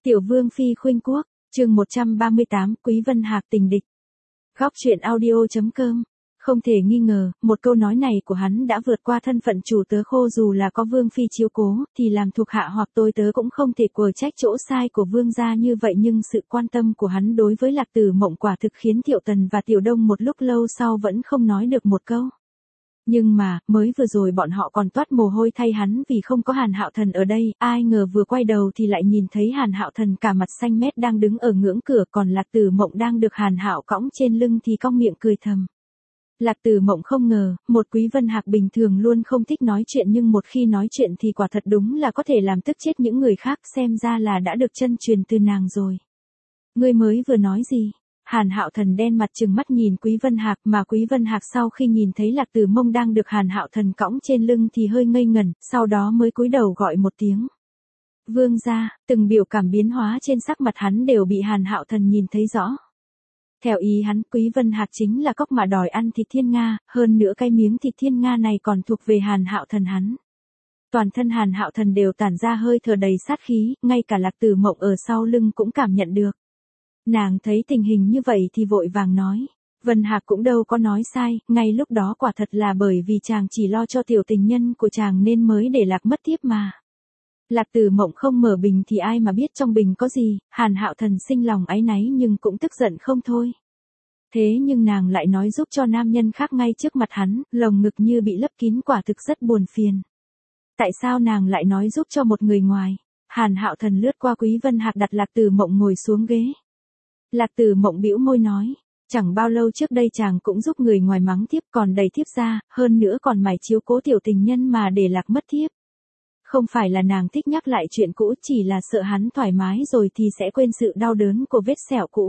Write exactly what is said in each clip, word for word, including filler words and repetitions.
Tiểu Vương Phi khuynh quốc, chương một trăm ba mươi tám, Quý Vân Hạc tình địch. Góc truyện audio chấm com. Không thể nghi ngờ, một câu nói này của hắn đã vượt qua thân phận chủ tớ khô, dù là có Vương Phi chiếu cố, thì làm thuộc hạ hoặc tôi tớ cũng không thể quở trách chỗ sai của Vương gia như vậy, nhưng sự quan tâm của hắn đối với Lạc Tử Mộng quả thực khiến Thiệu Tần và Tiểu Đông một lúc lâu sau vẫn không nói được một câu. Nhưng mà, mới vừa rồi bọn họ còn toát mồ hôi thay hắn vì không có Hàn Hạo Thần ở đây, ai ngờ vừa quay đầu thì lại nhìn thấy Hàn Hạo Thần cả mặt xanh mét đang đứng ở ngưỡng cửa, còn Lạc Tử Mộng đang được Hàn Hạo cõng trên lưng thì cong miệng cười thầm. Lạc Tử Mộng không ngờ, một Quý Vân Hạc bình thường luôn không thích nói chuyện nhưng một khi nói chuyện thì quả thật đúng là có thể làm tức chết những người khác, xem ra là đã được chân truyền từ nàng rồi. Ngươi mới vừa nói gì? Hàn Hạo Thần đen mặt trừng mắt nhìn Quý Vân Hạc, mà Quý Vân Hạc sau khi nhìn thấy Lạc Tử Mộng đang được Hàn Hạo Thần cõng trên lưng thì hơi ngây ngẩn, sau đó mới cúi đầu gọi một tiếng. Vương gia, từng biểu cảm biến hóa trên sắc mặt hắn đều bị Hàn Hạo Thần nhìn thấy rõ. Theo ý hắn, Quý Vân Hạc chính là cóc mà đòi ăn thịt thiên nga, hơn nữa cái miếng thịt thiên nga này còn thuộc về Hàn Hạo Thần hắn. Toàn thân Hàn Hạo Thần đều tản ra hơi thở đầy sát khí, ngay cả Lạc Tử Mộng ở sau lưng cũng cảm nhận được. Nàng thấy tình hình như vậy thì vội vàng nói. Vân Hạc cũng đâu có nói sai, ngay lúc đó quả thật là bởi vì chàng chỉ lo cho tiểu tình nhân của chàng nên mới để Lạc mất tiếp mà. Lạc Tử Mộng không mở bình thì ai mà biết trong bình có gì, Hàn Hạo Thần sinh lòng áy náy nhưng cũng tức giận không thôi. Thế nhưng nàng lại nói giúp cho nam nhân khác ngay trước mặt hắn, lồng ngực như bị lấp kín, quả thực rất buồn phiền. Tại sao nàng lại nói giúp cho một người ngoài? Hàn Hạo Thần lướt qua Quý Vân Hạc đặt Lạc Tử Mộng ngồi xuống ghế. Lạc Tử Mộng bĩu môi nói, chẳng bao lâu trước đây chàng cũng giúp người ngoài mắng thiếp còn đầy thiếp ra, hơn nữa còn mải chiếu cố tiểu tình nhân mà để Lạc mất thiếp. Không phải là nàng thích nhắc lại chuyện cũ, chỉ là sợ hắn thoải mái rồi thì sẽ quên sự đau đớn của vết sẹo cũ.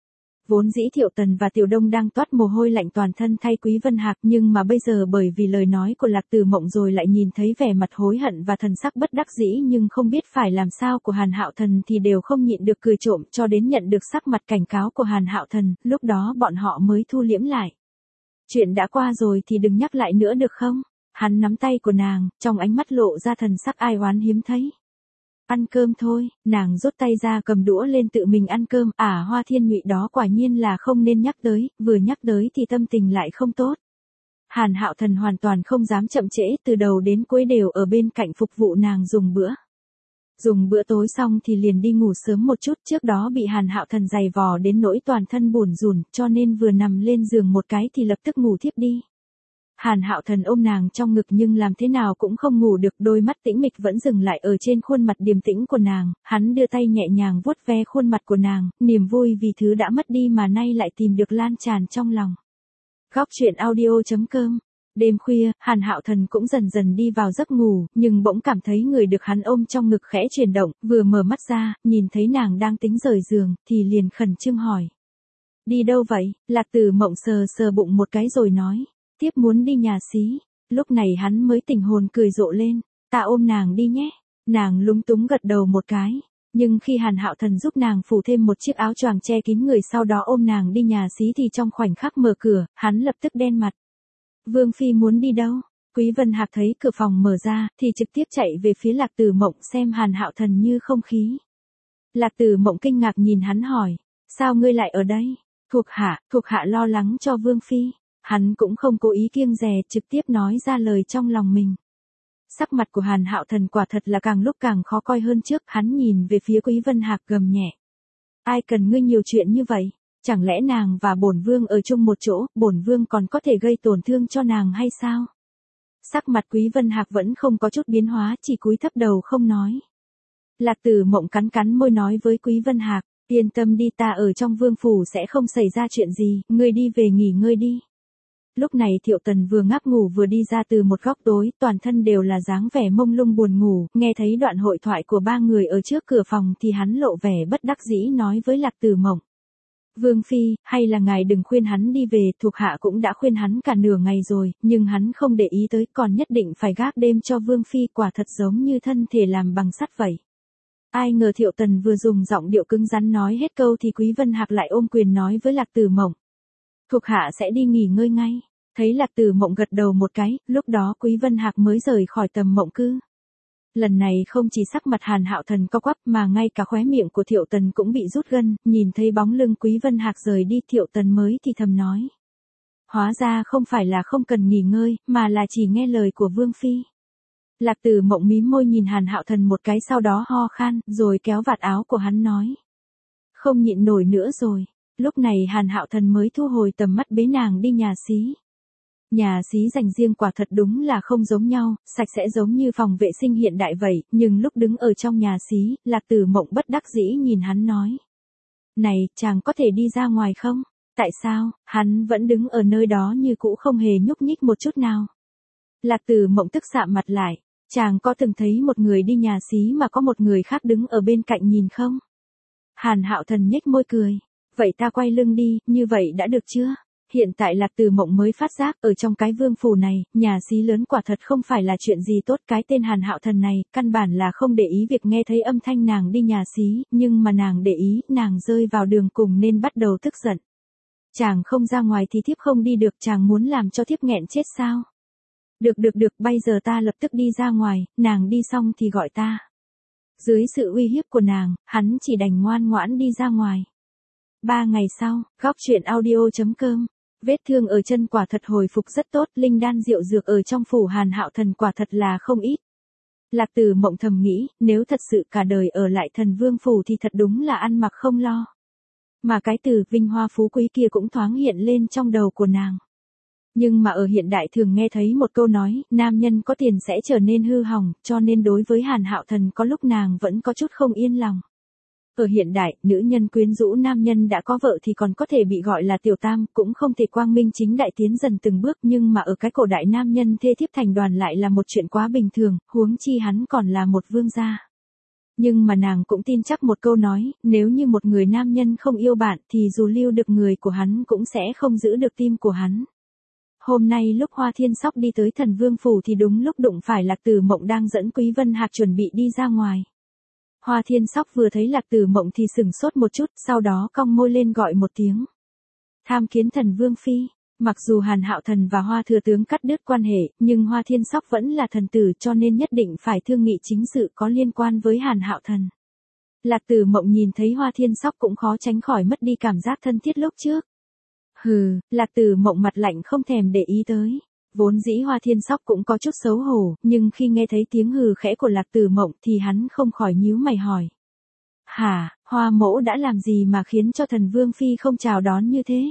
Vốn dĩ Thiệu Tần và Tiểu Đông đang toát mồ hôi lạnh toàn thân thay Quý Vân Hạc, nhưng mà bây giờ bởi vì lời nói của Lạc Tử Mộng rồi lại nhìn thấy vẻ mặt hối hận và thần sắc bất đắc dĩ nhưng không biết phải làm sao của Hàn Hạo Thần thì đều không nhịn được cười trộm, cho đến nhận được sắc mặt cảnh cáo của Hàn Hạo Thần, lúc đó bọn họ mới thu liễm lại. Chuyện đã qua rồi thì đừng nhắc lại nữa được không? Hắn nắm tay của nàng, trong ánh mắt lộ ra thần sắc ai oán hiếm thấy. Ăn cơm thôi, nàng rút tay ra cầm đũa lên tự mình ăn cơm, ả Hoa Thiên Nhụy đó quả nhiên là không nên nhắc tới, vừa nhắc tới thì tâm tình lại không tốt. Hàn Hạo Thần hoàn toàn không dám chậm trễ, từ đầu đến cuối đều ở bên cạnh phục vụ nàng dùng bữa. Dùng bữa tối xong thì liền đi ngủ sớm một chút, trước đó bị Hàn Hạo Thần giày vò đến nỗi toàn thân bủn rủn, cho nên vừa nằm lên giường một cái thì lập tức ngủ thiếp đi. Hàn Hạo Thần ôm nàng trong ngực nhưng làm thế nào cũng không ngủ được, đôi mắt tĩnh mịch vẫn dừng lại ở trên khuôn mặt điềm tĩnh của nàng, hắn đưa tay nhẹ nhàng vuốt ve khuôn mặt của nàng, niềm vui vì thứ đã mất đi mà nay lại tìm được lan tràn trong lòng. Góc truyện audio chấm com. Đêm khuya, Hàn Hạo Thần cũng dần dần đi vào giấc ngủ, nhưng bỗng cảm thấy người được hắn ôm trong ngực khẽ chuyển động, vừa mở mắt ra, nhìn thấy nàng đang tính rời giường, thì liền khẩn trương hỏi. Đi đâu vậy? Lạc Tử Mộng sờ sờ bụng một cái rồi nói. Tiếp muốn đi nhà xí. Lúc này hắn mới tỉnh hồn cười rộ lên. Ta ôm nàng đi nhé. Nàng lúng túng gật đầu một cái. Nhưng khi Hàn Hạo Thần giúp nàng phủ thêm một chiếc áo choàng che kín người sau đó ôm nàng đi nhà xí thì trong khoảnh khắc mở cửa, hắn lập tức đen mặt. Vương Phi muốn đi đâu? Quý Vân Hạc thấy cửa phòng mở ra thì trực tiếp chạy về phía Lạc Tử Mộng xem Hàn Hạo Thần như không khí. Lạc Tử Mộng kinh ngạc nhìn hắn hỏi. Sao ngươi lại ở đây? Thuộc hạ, thuộc hạ lo lắng cho Vương Phi. Hắn cũng không cố ý kiêng dè, trực tiếp nói ra lời trong lòng mình. Sắc mặt của Hàn Hạo Thần quả thật là càng lúc càng khó coi hơn trước, hắn nhìn về phía Quý Vân Hạc gầm nhẹ. Ai cần ngươi nhiều chuyện như vậy? Chẳng lẽ nàng và bổn vương ở chung một chỗ, bổn vương còn có thể gây tổn thương cho nàng hay sao? Sắc mặt Quý Vân Hạc vẫn không có chút biến hóa, chỉ cúi thấp đầu không nói. Lạc Tử Mộng cắn cắn môi nói với Quý Vân Hạc, yên tâm đi, ta ở trong vương phủ sẽ không xảy ra chuyện gì, ngươi đi về nghỉ ngơi đi. Lúc này Thiệu Tần vừa ngáp ngủ vừa đi ra từ một góc tối, toàn thân đều là dáng vẻ mông lung buồn ngủ, nghe thấy đoạn hội thoại của ba người ở trước cửa phòng thì hắn lộ vẻ bất đắc dĩ nói với Lạc Tử Mộng. Vương Phi, hay là ngài đừng khuyên hắn đi về, thuộc hạ cũng đã khuyên hắn cả nửa ngày rồi, nhưng hắn không để ý tới, còn nhất định phải gác đêm cho Vương Phi, quả thật giống như thân thể làm bằng sắt vậy. Ai ngờ Thiệu Tần vừa dùng giọng điệu cứng rắn nói hết câu thì Quý Vân Hạc lại ôm quyền nói với Lạc Tử Mộng. Thuộc hạ sẽ đi nghỉ ngơi ngay. Thấy Lạc Tử Mộng gật đầu một cái, lúc đó Quý Vân Hạc mới rời khỏi Tầm Mộng Cư. Lần này không chỉ sắc mặt Hàn Hạo Thần co quắp mà ngay cả khóe miệng của Thiệu Tần cũng bị rút gân, nhìn thấy bóng lưng Quý Vân Hạc rời đi Thiệu Tần mới thì thầm nói. Hóa ra không phải là không cần nghỉ ngơi, mà là chỉ nghe lời của Vương Phi. Lạc Tử Mộng mím môi nhìn Hàn Hạo Thần một cái sau đó ho khan, rồi kéo vạt áo của hắn nói. Không nhịn nổi nữa rồi. Lúc này Hàn Hạo Thần mới thu hồi tầm mắt bế nàng đi nhà xí. Nhà xí dành riêng quả thật đúng là không giống nhau, sạch sẽ giống như phòng vệ sinh hiện đại vậy, nhưng lúc đứng ở trong nhà xí, Lạc Tử Mộng bất đắc dĩ nhìn hắn nói. Này, chàng có thể đi ra ngoài không? Tại sao, hắn vẫn đứng ở nơi đó như cũ không hề nhúc nhích một chút nào. Lạc Tử Mộng tức sạm mặt lại, chàng có từng thấy một người đi nhà xí mà có một người khác đứng ở bên cạnh nhìn không? Hàn Hạo Thần nhếch môi cười, vậy ta quay lưng đi, như vậy đã được chưa? Hiện tại Lạc Tử Mộng mới phát giác ở trong cái vương phủ này, nhà xí lớn quả thật không phải là chuyện gì tốt. Cái tên Hàn Hạo Thần này, căn bản là không để ý việc nghe thấy âm thanh nàng đi nhà xí, nhưng mà nàng để ý, nàng rơi vào đường cùng nên bắt đầu tức giận. Chàng không ra ngoài thì thiếp không đi được, chàng muốn làm cho thiếp nghẹn chết sao? Được được được, bây giờ ta lập tức đi ra ngoài, nàng đi xong thì gọi ta. Dưới sự uy hiếp của nàng, hắn chỉ đành ngoan ngoãn đi ra ngoài. Ba ngày sau, góc truyện audio.com. Vết thương ở chân quả thật hồi phục rất tốt, linh đan rượu dược ở trong phủ Hàn Hạo Thần quả thật là không ít. Lạc Tử Mộng thầm nghĩ, nếu thật sự cả đời ở lại Thần Vương phủ thì thật đúng là ăn mặc không lo. Mà cái từ vinh hoa phú quý kia cũng thoáng hiện lên trong đầu của nàng. Nhưng mà ở hiện đại thường nghe thấy một câu nói, nam nhân có tiền sẽ trở nên hư hỏng, cho nên đối với Hàn Hạo Thần có lúc nàng vẫn có chút không yên lòng. Ở hiện đại, nữ nhân quyến rũ nam nhân đã có vợ thì còn có thể bị gọi là tiểu tam, cũng không thể quang minh chính đại tiến dần từng bước, nhưng mà ở cái cổ đại nam nhân thê thiếp thành đoàn lại là một chuyện quá bình thường, huống chi hắn còn là một vương gia. Nhưng mà nàng cũng tin chắc một câu nói, nếu như một người nam nhân không yêu bạn thì dù lưu được người của hắn cũng sẽ không giữ được tim của hắn. Hôm nay lúc Hoa Thiên Sóc đi tới Thần Vương phủ thì đúng lúc đụng phải Lạc Tử Mộng đang dẫn Quý Vân Hạc chuẩn bị đi ra ngoài. Hoa Thiên Sóc vừa thấy Lạc Tử Mộng thì sửng sốt một chút, sau đó cong môi lên gọi một tiếng. Tham kiến Thần Vương Phi. Mặc dù Hàn Hạo Thần và Hoa Thừa Tướng cắt đứt quan hệ, nhưng Hoa Thiên Sóc vẫn là thần tử cho nên nhất định phải thương nghị chính sự có liên quan với Hàn Hạo Thần. Lạc Tử Mộng nhìn thấy Hoa Thiên Sóc cũng khó tránh khỏi mất đi cảm giác thân thiết lúc trước. Hừ, Lạc Tử Mộng mặt lạnh không thèm để ý tới. Vốn dĩ Hoa Thiên Sóc cũng có chút xấu hổ, nhưng khi nghe thấy tiếng hừ khẽ của Lạc Tử Mộng thì hắn không khỏi nhíu mày hỏi. Hả, Hoa mỗ đã làm gì mà khiến cho Thần Vương Phi không chào đón như thế?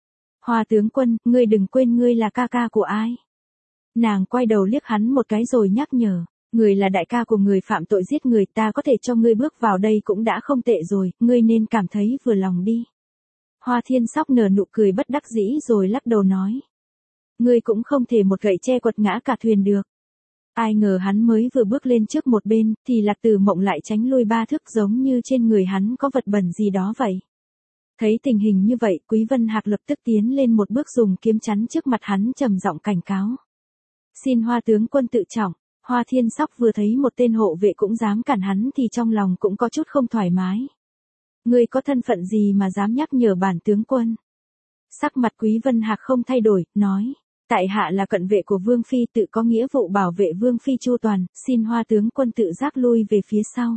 Hoa tướng quân, ngươi đừng quên ngươi là ca ca của ai. Nàng quay đầu liếc hắn một cái rồi nhắc nhở, người là đại ca của người phạm tội giết người, ta có thể cho ngươi bước vào đây cũng đã không tệ rồi, ngươi nên cảm thấy vừa lòng đi. Hoa Thiên Sóc nở nụ cười bất đắc dĩ rồi lắc đầu nói. Ngươi cũng không thể một gậy che quật ngã cả thuyền được. Ai ngờ hắn mới vừa bước lên trước một bên, thì Lạc Tử Mộng lại tránh lui ba thước giống như trên người hắn có vật bẩn gì đó vậy. Thấy tình hình như vậy, Quý Vân Hạc lập tức tiến lên một bước dùng kiếm chắn trước mặt hắn trầm giọng cảnh cáo. Xin Hoa tướng quân tự trọng. Hoa Thiên Sóc vừa thấy một tên hộ vệ cũng dám cản hắn thì trong lòng cũng có chút không thoải mái. Ngươi có thân phận gì mà dám nhắc nhở bản tướng quân? Sắc mặt Quý Vân Hạc không thay đổi, nói. Tại hạ là cận vệ của Vương Phi, tự có nghĩa vụ bảo vệ Vương Phi chu toàn, xin Hoa tướng quân tự giác lui về phía sau.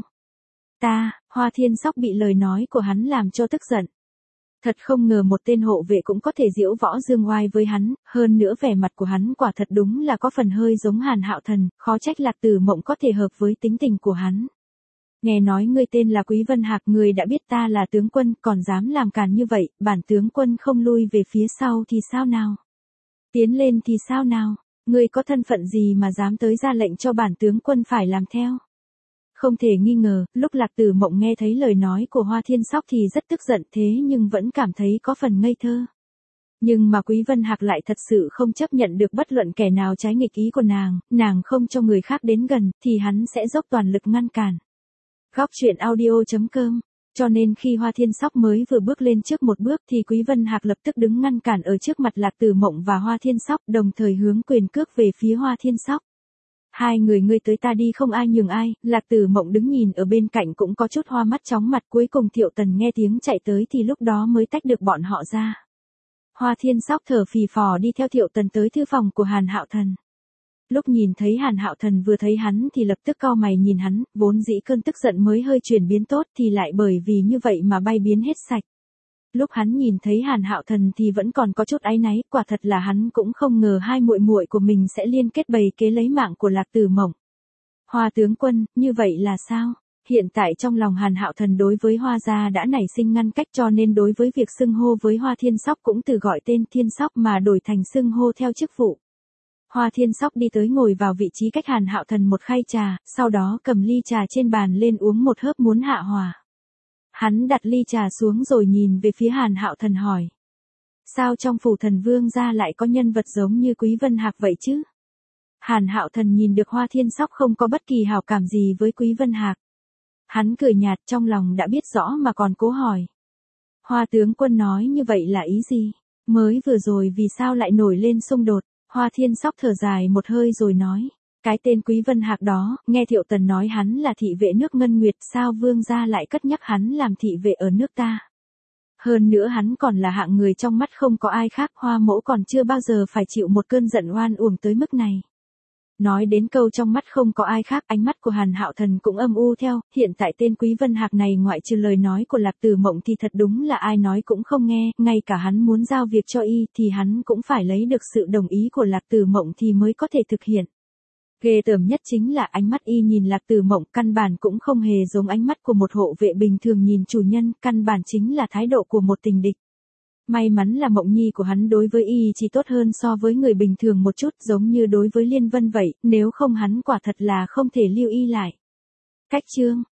Ta, Hoa Thiên Sóc bị lời nói của hắn làm cho tức giận. Thật không ngờ một tên hộ vệ cũng có thể diễu võ dương oai với hắn, hơn nữa vẻ mặt của hắn quả thật đúng là có phần hơi giống Hàn Hạo Thần, khó trách Lạc Tử Mộng có thể hợp với tính tình của hắn. Nghe nói ngươi tên là Quý Vân Hạc, ngươi đã biết ta là tướng quân, còn dám làm càn như vậy, bản tướng quân không lui về phía sau thì sao nào? Tiến lên thì sao nào? Ngươi có thân phận gì mà dám tới ra lệnh cho bản tướng quân phải làm theo? Không thể nghi ngờ, lúc Lạc Tử Mộng nghe thấy lời nói của Hoa Thiên Sóc thì rất tức giận thế nhưng vẫn cảm thấy có phần ngây thơ. Nhưng mà Quý Vân Hạc lại thật sự không chấp nhận được bất luận kẻ nào trái nghịch ý của nàng, nàng không cho người khác đến gần, thì hắn sẽ dốc toàn lực ngăn cản. Góc truyện audio.com. Cho nên khi Hoa Thiên Sóc mới vừa bước lên trước một bước thì Quý Vân Hạc lập tức đứng ngăn cản ở trước mặt Lạc Tử Mộng và Hoa Thiên Sóc, đồng thời hướng quyền cước về phía Hoa Thiên Sóc. Hai người ngươi tới ta đi không ai nhường ai, Lạc Tử Mộng đứng nhìn ở bên cạnh cũng có chút hoa mắt chóng mặt, cuối cùng Thiệu Tần nghe tiếng chạy tới thì lúc đó mới tách được bọn họ ra. Hoa Thiên Sóc thở phì phò đi theo Thiệu Tần tới thư phòng của Hàn Hạo Thần. Lúc nhìn thấy Hàn Hạo Thần vừa thấy hắn thì lập tức cau mày nhìn hắn, vốn dĩ cơn tức giận mới hơi chuyển biến tốt thì lại bởi vì như vậy mà bay biến hết sạch. Lúc hắn nhìn thấy Hàn Hạo Thần thì vẫn còn có chút áy náy, quả thật là hắn cũng không ngờ hai muội muội của mình sẽ liên kết bày kế lấy mạng của Lạc Tử Mộng. Hoa tướng quân, như vậy là sao? Hiện tại trong lòng Hàn Hạo Thần đối với Hoa gia đã nảy sinh ngăn cách, cho nên đối với việc xưng hô với Hoa Thiên Sóc cũng từ gọi tên Thiên Sóc mà đổi thành xưng hô theo chức vụ. Hoa Thiên Sóc đi tới ngồi vào vị trí cách Hàn Hạo Thần một khay trà, sau đó cầm ly trà trên bàn lên uống một hớp muốn hạ hòa. Hắn đặt ly trà xuống rồi nhìn về phía Hàn Hạo Thần hỏi. Sao trong phủ Thần Vương gia lại có nhân vật giống như Quý Vân Hạc vậy chứ? Hàn Hạo Thần nhìn được Hoa Thiên Sóc không có bất kỳ hảo cảm gì với Quý Vân Hạc. Hắn cười nhạt, trong lòng đã biết rõ mà còn cố hỏi. Hoa tướng quân nói như vậy là ý gì? Mới vừa rồi vì sao lại nổi lên xung đột? Hoa Thiên Sóc thở dài một hơi rồi nói. Cái tên Quý Vân Hạc đó, nghe Thiệu Tần nói hắn là thị vệ nước Ngân Nguyệt, sao vương gia lại cất nhắc hắn làm thị vệ ở nước ta? Hơn nữa hắn còn là hạng người trong mắt không có ai khác, Hoa mẫu còn chưa bao giờ phải chịu một cơn giận oan uổng tới mức này. Nói đến câu trong mắt không có ai khác, ánh mắt của Hàn Hạo Thần cũng âm u theo, hiện tại tên Quý Vân Hạc này ngoại trừ lời nói của Lạc Tử Mộng thì thật đúng là ai nói cũng không nghe, ngay cả hắn muốn giao việc cho y thì hắn cũng phải lấy được sự đồng ý của Lạc Tử Mộng thì mới có thể thực hiện. Ghê tởm nhất chính là ánh mắt y nhìn Lạc Tử Mộng căn bản cũng không hề giống ánh mắt của một hộ vệ bình thường nhìn chủ nhân, căn bản chính là thái độ của một tình địch. May mắn là Mộng Nhi của hắn đối với y chỉ tốt hơn so với người bình thường một chút, giống như đối với Liên Vân vậy, nếu không hắn quả thật là không thể lưu y lại. Cách chương